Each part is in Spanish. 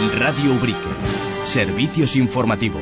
Radio Ubrique. Servicios informativos.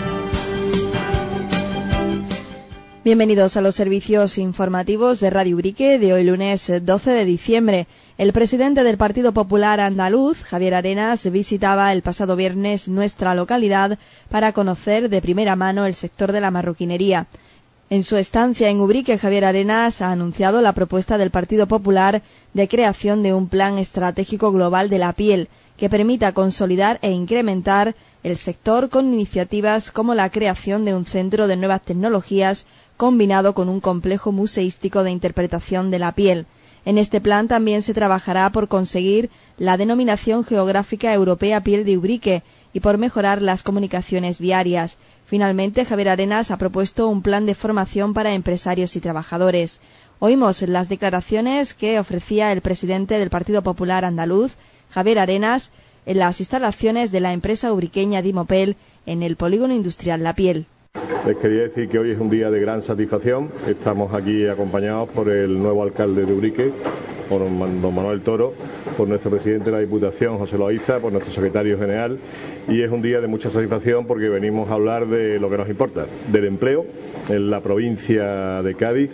Bienvenidos a los servicios informativos de Radio Ubrique de hoy lunes 12 de diciembre. El presidente del Partido Popular Andaluz, Javier Arenas, visitaba el pasado viernes nuestra localidad para conocer de primera mano el sector de la marroquinería. En su estancia en Ubrique, Javier Arenas ha anunciado la propuesta del Partido Popular de creación de un plan estratégico global de la piel que permita consolidar e incrementar el sector con iniciativas como la creación de un centro de nuevas tecnologías combinado con un complejo museístico de interpretación de la piel. En este plan también se trabajará por conseguir la denominación geográfica europea Piel de Ubrique y por mejorar las comunicaciones viarias. Finalmente, Javier Arenas ha propuesto un plan de formación para empresarios y trabajadores. Oímos las declaraciones que ofrecía el presidente del Partido Popular Andaluz, Javier Arenas, en las instalaciones de la empresa ubriqueña Dimopel en el polígono industrial La Piel. Les quería decir que hoy es un día de gran satisfacción. Estamos aquí acompañados por el nuevo alcalde de Ubrique, por don Manuel Toro, por nuestro presidente de la Diputación, José Loaiza, por nuestro secretario general, y es un día de mucha satisfacción porque venimos a hablar de lo que nos importa, del empleo en la provincia de Cádiz,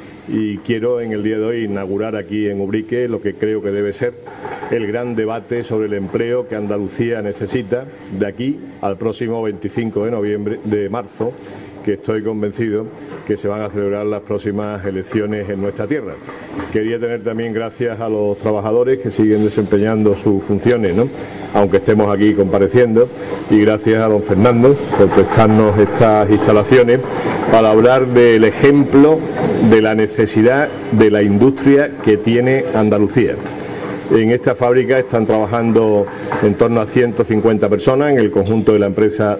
y quiero en el día de hoy inaugurar aquí en Ubrique lo que creo que debe ser el gran debate sobre el empleo que Andalucía necesita de aquí al próximo 25 de marzo, que estoy convencido que se van a celebrar las próximas elecciones en nuestra tierra. Quería tener también gracias a los trabajadores que siguen desempeñando sus funciones, aunque estemos aquí compareciendo, y gracias a don Fernando por prestarnos estas instalaciones para hablar del ejemplo de la necesidad de la industria que tiene Andalucía. En esta fábrica están trabajando en torno a 150 personas, en el conjunto de la empresa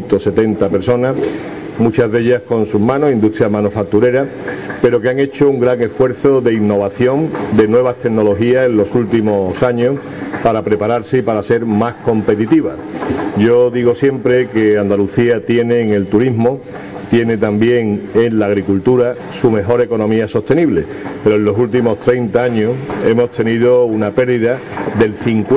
170 personas, muchas de ellas con sus manos, industria manufacturera, pero que han hecho un gran esfuerzo de innovación, de nuevas tecnologías en los últimos años para prepararse y para ser más competitiva. Yo digo siempre que Andalucía tiene en el turismo, tiene también en la agricultura su mejor economía sostenible, pero en los últimos 30 años hemos tenido una pérdida del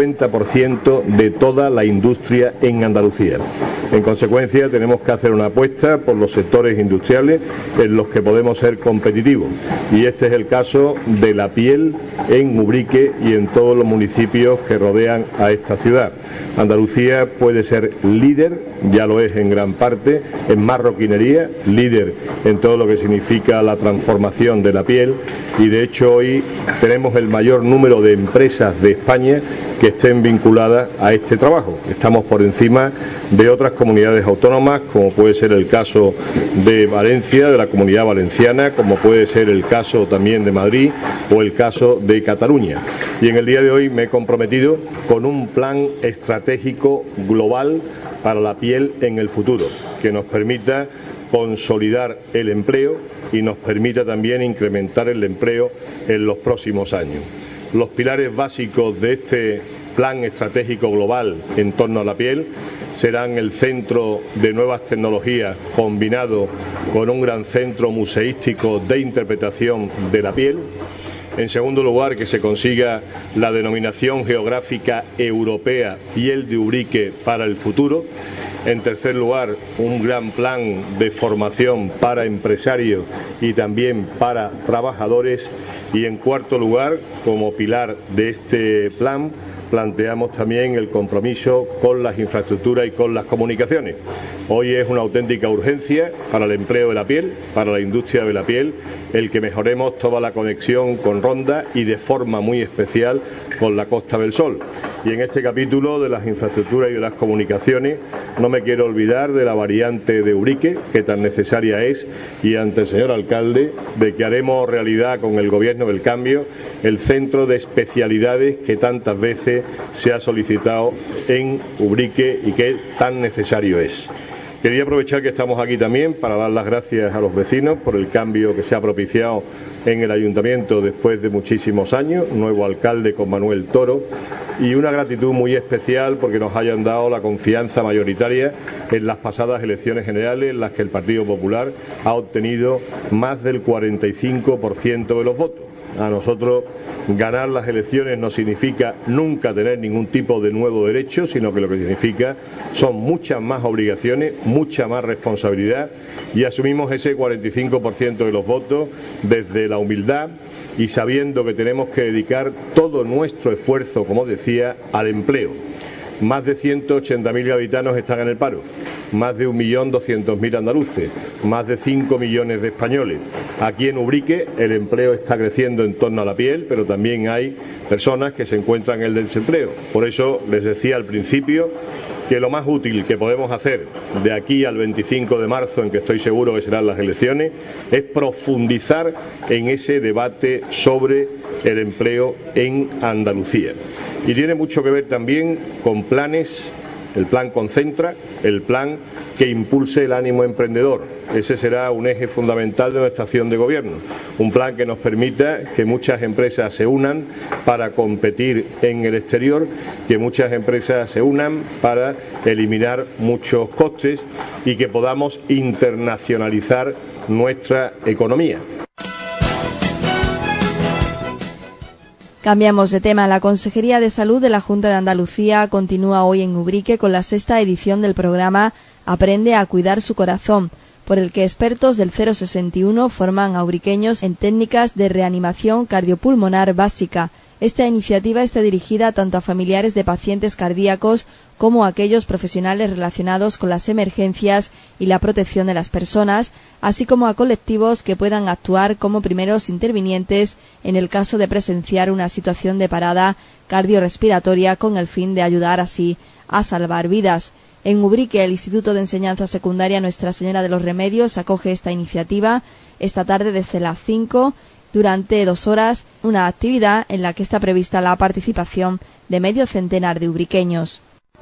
50% de toda la industria en Andalucía. En consecuencia, tenemos que hacer una apuesta por los sectores industriales en los que podemos ser competitivos, y este es el caso de la piel en Ubrique y en todos los municipios que rodean a esta ciudad. Andalucía puede ser líder, ya lo es en gran parte, en marroquinería, líder en todo lo que significa la transformación de la piel, y de hecho hoy tenemos el mayor número de empresas de España que estén vinculadas a este trabajo. Estamos por encima de otras comunidades autónomas, como puede ser el caso de Valencia, de la Comunidad Valenciana, como puede ser el caso también de Madrid o el caso de Cataluña. Y en el día de hoy me he comprometido con un plan estratégico global para la piel en el futuro, que nos permita consolidar el empleo y nos permita también incrementar el empleo en los próximos años. Los pilares básicos de este plan estratégico global en torno a la piel serán el centro de nuevas tecnologías combinado con un gran centro museístico de interpretación de la piel. En segundo lugar, que se consiga la denominación geográfica europea Piel de Ubrique para el futuro. En tercer lugar, un gran plan de formación para empresarios y también para trabajadores. Y en cuarto lugar, como pilar de este plan, planteamos también el compromiso con las infraestructuras y con las comunicaciones. Hoy es una auténtica urgencia para el empleo de la piel, para la industria de la piel, el que mejoremos toda la conexión con Ronda y de forma muy especial con la Costa del Sol. Y en este capítulo de las infraestructuras y de las comunicaciones no me quiero olvidar de la variante de Ubrique, que tan necesaria es, y ante el señor alcalde, de que haremos realidad con el Gobierno del Cambio el centro de especialidades que tantas veces se ha solicitado en Ubrique y que tan necesario es. Quería aprovechar que estamos aquí también para dar las gracias a los vecinos por el cambio que se ha propiciado en el ayuntamiento después de muchísimos años, nuevo alcalde con Manuel Toro, y una gratitud muy especial porque nos hayan dado la confianza mayoritaria en las pasadas elecciones generales en las que el Partido Popular ha obtenido más del 45% de los votos. A nosotros ganar las elecciones no significa nunca tener ningún tipo de nuevo derecho, sino que lo que significa son muchas más obligaciones, mucha más responsabilidad, y asumimos ese 45% de los votos desde la humildad y sabiendo que tenemos que dedicar todo nuestro esfuerzo, como decía, al empleo. Más de 180.000 gaditanos están en el paro, más de 1.200.000 andaluces, más de 5 millones de españoles. Aquí en Ubrique el empleo está creciendo en torno a la piel, pero también hay personas que se encuentran en el desempleo. Por eso les decía al principio que lo más útil que podemos hacer de aquí al 25 de marzo, en que estoy seguro que serán las elecciones, es profundizar en ese debate sobre el empleo en Andalucía. Y tiene mucho que ver también con planes, el plan Concentra, el plan que impulse el ánimo emprendedor. Ese será un eje fundamental de nuestra acción de gobierno. Un plan que nos permita que muchas empresas se unan para competir en el exterior, que muchas empresas se unan para eliminar muchos costes y que podamos internacionalizar nuestra economía. Cambiamos de tema. La Consejería de Salud de la Junta de Andalucía continúa hoy en Ubrique con la 6ª edición del programa Aprende a cuidar su corazón, por el que expertos del 061 forman a ubriqueños en técnicas de reanimación cardiopulmonar básica. Esta iniciativa está dirigida tanto a familiares de pacientes cardíacos como a aquellos profesionales relacionados con las emergencias y la protección de las personas, así como a colectivos que puedan actuar como primeros intervinientes en el caso de presenciar una situación de parada cardiorrespiratoria, con el fin de ayudar así a salvar vidas. En Ubrique, el Instituto de Enseñanza Secundaria Nuestra Señora de los Remedios acoge esta iniciativa esta tarde desde las 5 durante 2 horas, una actividad en la que está prevista la participación de medio centenar de ubriqueños.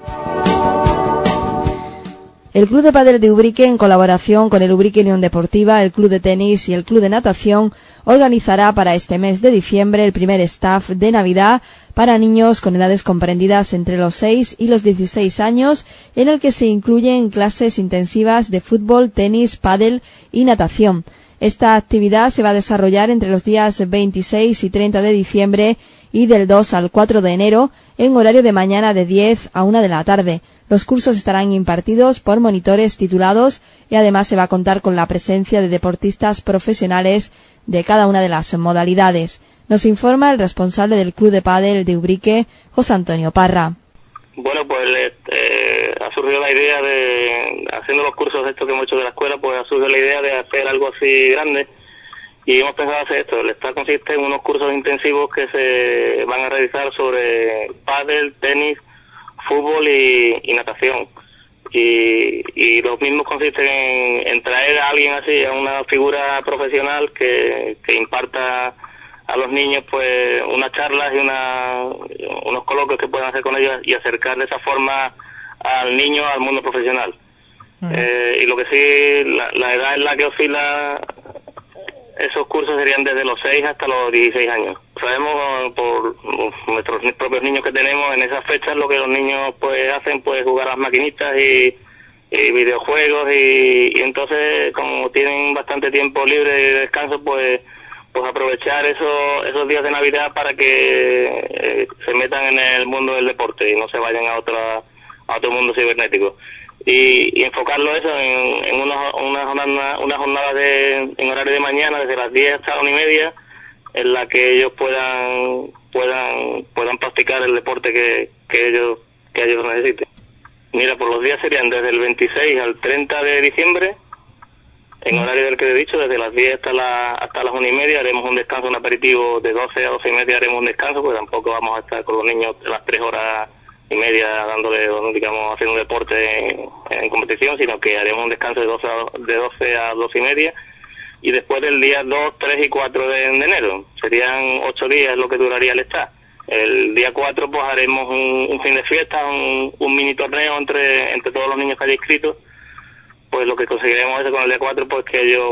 El Club de Pádel de Ubrique, en colaboración con el Ubrique Unión Deportiva, el Club de Tenis y el Club de Natación, organizará para este mes de diciembre el primer staff de Navidad para niños con edades comprendidas entre los 6 y los 16 años, en el que se incluyen clases intensivas de fútbol, tenis, pádel y natación. Esta actividad se va a desarrollar entre los días 26 y 30 de diciembre y del 2 al 4 de enero en horario de mañana de 10 a 1 de la tarde. Los cursos estarán impartidos por monitores titulados y además se va a contar con la presencia de deportistas profesionales de cada una de las modalidades. Nos informa el responsable del Club de Pádel de Ubrique, José Antonio Parra. Bueno, pues ha surgido la idea de, haciendo los cursos estos que hemos hecho de la escuela, pues ha surgido la idea de hacer algo así grande, y hemos pensado hacer esto. El staff consiste en unos cursos intensivos que se van a realizar sobre pádel, tenis, fútbol y natación. Y los mismos consisten en traer a alguien así, a una figura profesional que imparta a los niños pues unas charlas y unos coloquios que puedan hacer con ellos y acercar de esa forma al niño al mundo profesional. Y lo que sí, la edad en la que oscila esos cursos serían desde los 6 hasta los 16 años. Sabemos por nuestros propios niños que tenemos en esas fechas, lo que los niños pues hacen, pues jugar a las maquinitas y videojuegos, y entonces como tienen bastante tiempo libre de descanso, pues aprovechar esos días de Navidad para que se metan en el mundo del deporte y no se vayan a otro mundo cibernético. Y enfocarlo eso en una jornada en horario de mañana desde las 10 hasta las 1:30, en la que ellos puedan practicar el deporte que ellos necesiten. Mira, por los días serían desde el 26 al 30 de diciembre, en horario del que he dicho, desde las 10 hasta las 1:30 haremos un descanso, un aperitivo. De 12 a 12:30 haremos un descanso, pues tampoco vamos a estar con los niños las 3 horas y media dándole, digamos, haciendo deporte en competición, sino que haremos un descanso de 12 a 12:30, y después del día 2, 3 y 4 de enero, serían 8 días lo que duraría el staff. El día 4 pues haremos un fin de fiesta, un mini torneo entre todos los niños que haya inscritos. Pues lo que conseguiremos es con el día 4, pues que ellos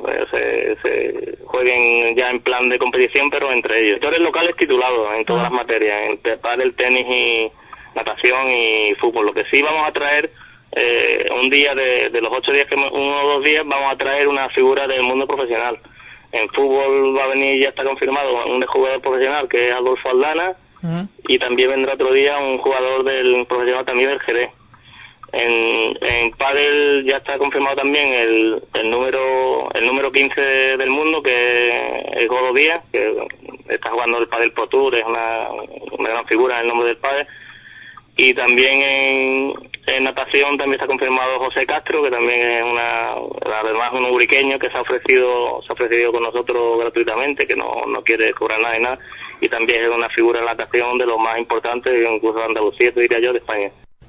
se jueguen ya en plan de competición, pero entre ellos. Sectores locales titulados en todas las materias, entre pádel, tenis y natación y fútbol. Lo que sí vamos a traer, un día de los 8 días, uno o 2 días, vamos a traer una figura del mundo profesional. En fútbol va a venir, ya está confirmado, un jugador profesional que es Adolfo Aldana, y también vendrá otro día un jugador del profesional también del Jerez. En pádel ya está confirmado también el número 15 del mundo, que es Godo Díaz, que está jugando el Padel Pro Tour, es una gran figura en el nombre del pádel. Y también en natación también está confirmado José Castro, que también es además un uriqueño que se ha ofrecido con nosotros gratuitamente, que no quiere cobrar nada y nada, y también es una figura en natación de los más importantes, incluso de Andalucía, diría yo, de España.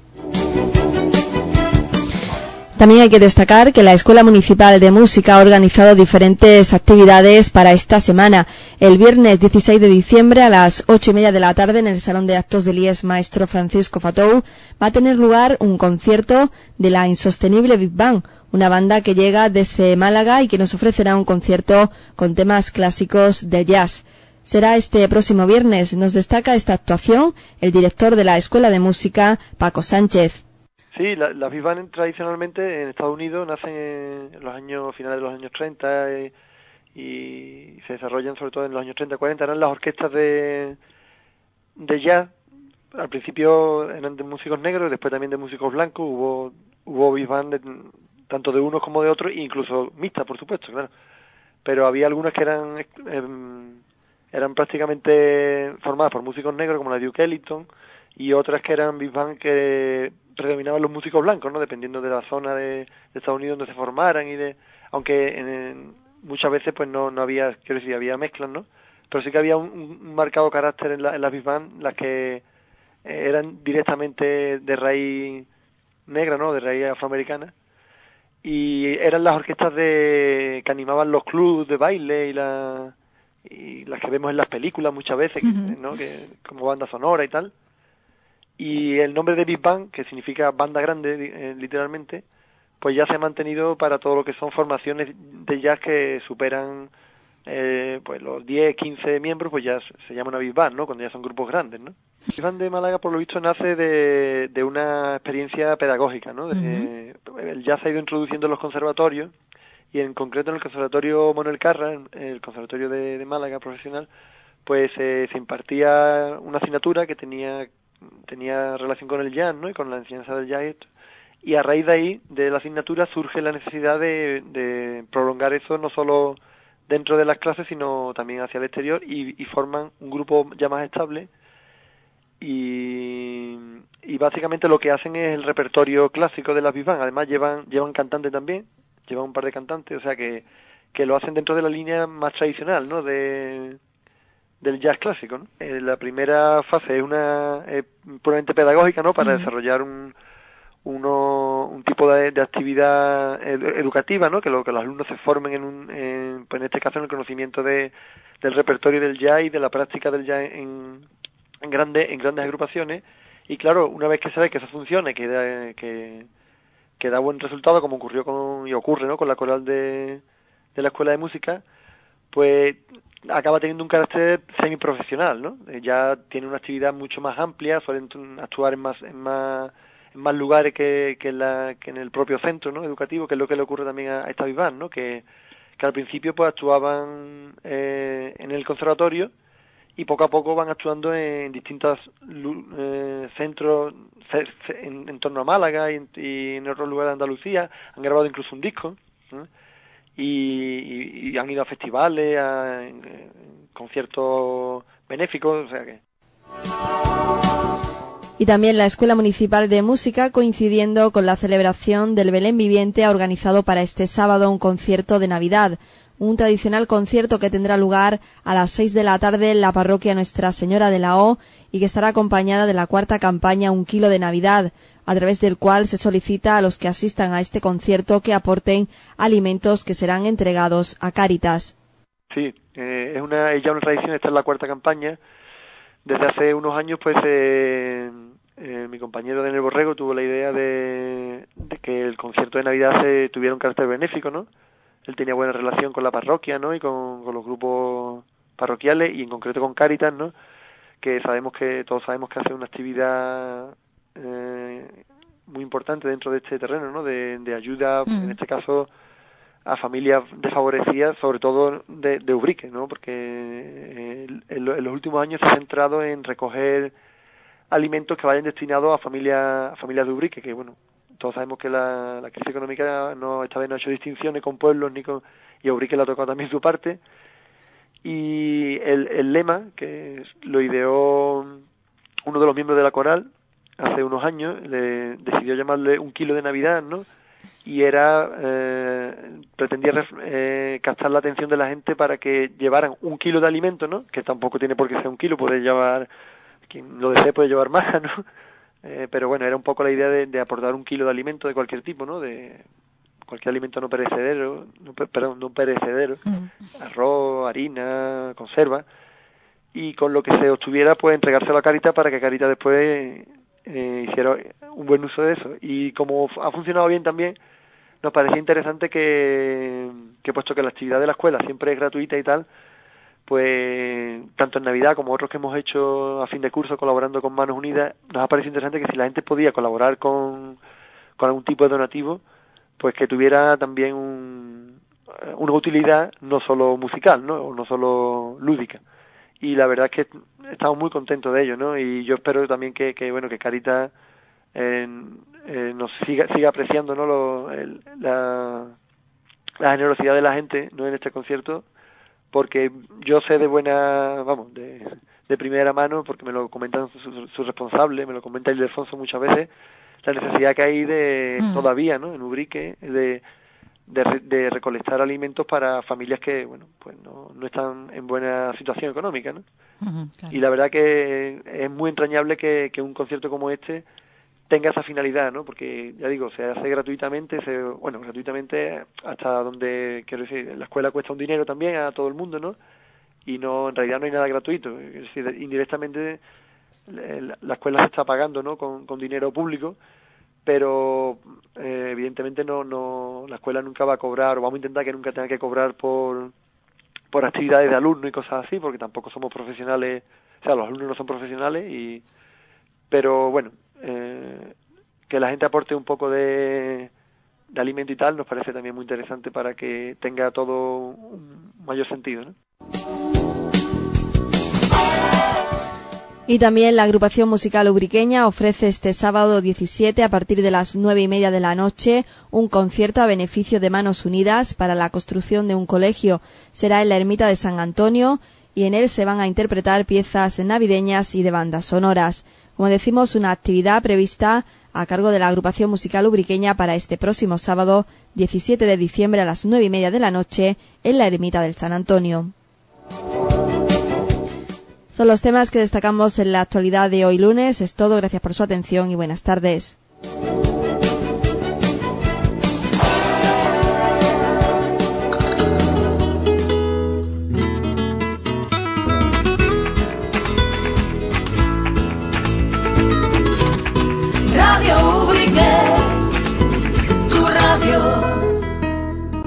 También hay que destacar que la Escuela Municipal de Música ha organizado diferentes actividades para esta semana. El viernes 16 de diciembre a las 8:30 de la tarde en el Salón de Actos del IES Maestro Francisco Fatou va a tener lugar un concierto de la insostenible Big Band, una banda que llega desde Málaga y que nos ofrecerá un concierto con temas clásicos del jazz. Será este próximo viernes. Nos destaca esta actuación el director de la Escuela de Música, Paco Sánchez. Sí, las Big Band tradicionalmente en Estados Unidos nacen en los años finales de los años 30 y se desarrollan sobre todo en los años 30-40. Eran las orquestas de jazz. Al principio eran de músicos negros, después también de músicos blancos. Hubo Big Band tanto de unos como de otros, incluso mixtas, por supuesto, claro. Pero había algunas que eran prácticamente formadas por músicos negros, como la Duke Ellington, y otras que eran Big Band que predominaban los músicos blancos, ¿no? Dependiendo de la zona de Estados Unidos donde se formaran aunque muchas veces pues no había, quiero decir, había mezclas, ¿no? Pero sí que había un marcado carácter en las Big Band, las que eran directamente de raíz negra, ¿no? De raíz afroamericana, y eran las orquestas que animaban los clubs de baile y las que vemos en las películas muchas veces, ¿no? Que como banda sonora y tal. Y el nombre de Big Band, que significa banda grande, literalmente, pues ya se ha mantenido para todo lo que son formaciones de jazz que superan pues los 10, 15 miembros, pues ya se llama una Big Band, ¿no? Cuando ya son grupos grandes, ¿no? Big Band de Málaga, por lo visto, nace de una experiencia pedagógica, ¿no? El jazz se ha ido introduciendo en los conservatorios, y en concreto en el Conservatorio Manuel Carra, el Conservatorio de Málaga profesional, pues se impartía una asignatura que tenía relación con el jazz, ¿no? Y con la enseñanza del jazz, y a raíz de ahí, de la asignatura, surge la necesidad de prolongar eso no solo dentro de las clases, sino también hacia el exterior, y forman un grupo ya más estable, y básicamente lo que hacen es el repertorio clásico de las Big Band. Además llevan cantantes también, llevan un par de cantantes, o sea que lo hacen dentro de la línea más tradicional, ¿no? Del jazz clásico, ¿no? La primera fase es puramente pedagógica, ¿no? Para desarrollar un tipo de actividad educativa, ¿no? Que los alumnos se formen pues en este caso en el conocimiento del repertorio del jazz y de la práctica del jazz en grandes agrupaciones. Y claro, una vez que se ve que eso funciona y que da buen resultado, como ocurre, ¿no? Con la coral de la Escuela de Música, pues acaba teniendo un carácter semiprofesional, ¿no? Ya tiene una actividad mucho más amplia, suelen actuar en más lugares que en el propio centro, ¿no? Educativo, que es lo que le ocurre también a esta Big Band, ¿no? Que al principio pues actuaban en el conservatorio, y poco a poco van actuando en distintos centros en torno a Málaga y en otros lugares de Andalucía. Han grabado incluso un disco, ¿no? Y han ido a festivales, a conciertos benéficos, o sea que... Y también la Escuela Municipal de Música, coincidiendo con la celebración del Belén Viviente, ha organizado para este sábado un concierto de Navidad, un tradicional concierto que tendrá lugar a las 6 de la tarde en la parroquia Nuestra Señora de la O, y que estará acompañada de la cuarta campaña Un Kilo de Navidad, a través del cual se solicita a los que asistan a este concierto que aporten alimentos que serán entregados a Cáritas. Sí, es ya una tradición. Esta es la cuarta campaña. Desde hace unos años, pues mi compañero Daniel Borrego tuvo la idea de que el concierto de Navidad tuviera un carácter benéfico, ¿no? Él tenía buena relación con la parroquia, ¿no? Y con los grupos parroquiales, y en concreto con Cáritas, ¿no? Que todos sabemos que hace una actividad muy importante dentro de este terreno, ¿no? De ayuda, en este caso, a familias desfavorecidas, sobre todo de Ubrique, ¿no? Porque en los últimos años se ha centrado en recoger alimentos que vayan destinados a familias de Ubrique, que bueno, todos sabemos que la crisis económica esta vez no ha hecho distinciones con pueblos y a Ubrique le ha tocado también su parte. Y el lema, que lo ideó uno de los miembros de la coral hace unos años, decidió llamarle un kilo de Navidad, ¿no? Y pretendía captar la atención de la gente para que llevaran un kilo de alimento, ¿no? Que tampoco tiene por qué ser un kilo, puede llevar, quien lo desee puede llevar más, ¿no? Pero bueno, era un poco la idea de aportar un kilo de alimento de cualquier tipo, ¿no? De cualquier alimento no perecedero, arroz, harina, conserva, y con lo que se obtuviera, pues entregárselo a Cáritas para que Cáritas después hiciera un buen uso de eso. Y como ha funcionado bien también, nos parecía interesante que puesto que la actividad de la escuela siempre es gratuita y tal, pues tanto en Navidad como otros que hemos hecho a fin de curso colaborando con Manos Unidas, nos ha parecido interesante que si la gente podía colaborar con algún tipo de donativo, pues que tuviera también una utilidad no solo musical, ¿no? O no solo lúdica. Y la verdad es que estamos muy contentos de ello, ¿no? Y yo espero también que Cáritas nos siga apreciando, ¿no? La generosidad de la gente, ¿no? En este concierto, porque yo sé de primera mano, porque me lo comentan sus responsables, me lo comenta Ildefonso muchas veces, la necesidad que hay todavía, ¿no? En Ubrique, de recolectar alimentos para familias que, bueno, pues no están en buena situación económica, ¿no? Claro. Y la verdad que es muy entrañable que un concierto como este tenga esa finalidad, ¿no? Porque, ya digo, se hace gratuitamente, gratuitamente hasta donde, quiero decir, la escuela cuesta un dinero también a todo el mundo, ¿no? Y en realidad no hay nada gratuito, es decir, indirectamente la escuela se está pagando, ¿no? Con dinero público, pero evidentemente la escuela nunca va a cobrar, o vamos a intentar que nunca tenga que cobrar por actividades de alumnos y cosas así, porque tampoco somos profesionales, o sea, los alumnos no son profesionales, pero bueno, que la gente aporte un poco de alimento y tal nos parece también muy interesante para que tenga todo un mayor sentido, ¿no? Y también la agrupación musical ubriqueña ofrece este sábado 17 a partir de las 9:30 de la noche un concierto a beneficio de Manos Unidas para la construcción de un colegio. Será en la Ermita de San Antonio y en él se van a interpretar piezas navideñas y de bandas sonoras. Como decimos, una actividad prevista a cargo de la agrupación musical ubriqueña para este próximo sábado 17 de diciembre a las 9:30 de la noche en la Ermita del San Antonio. Son los temas que destacamos en la actualidad de hoy lunes. Es todo, gracias por su atención y buenas tardes.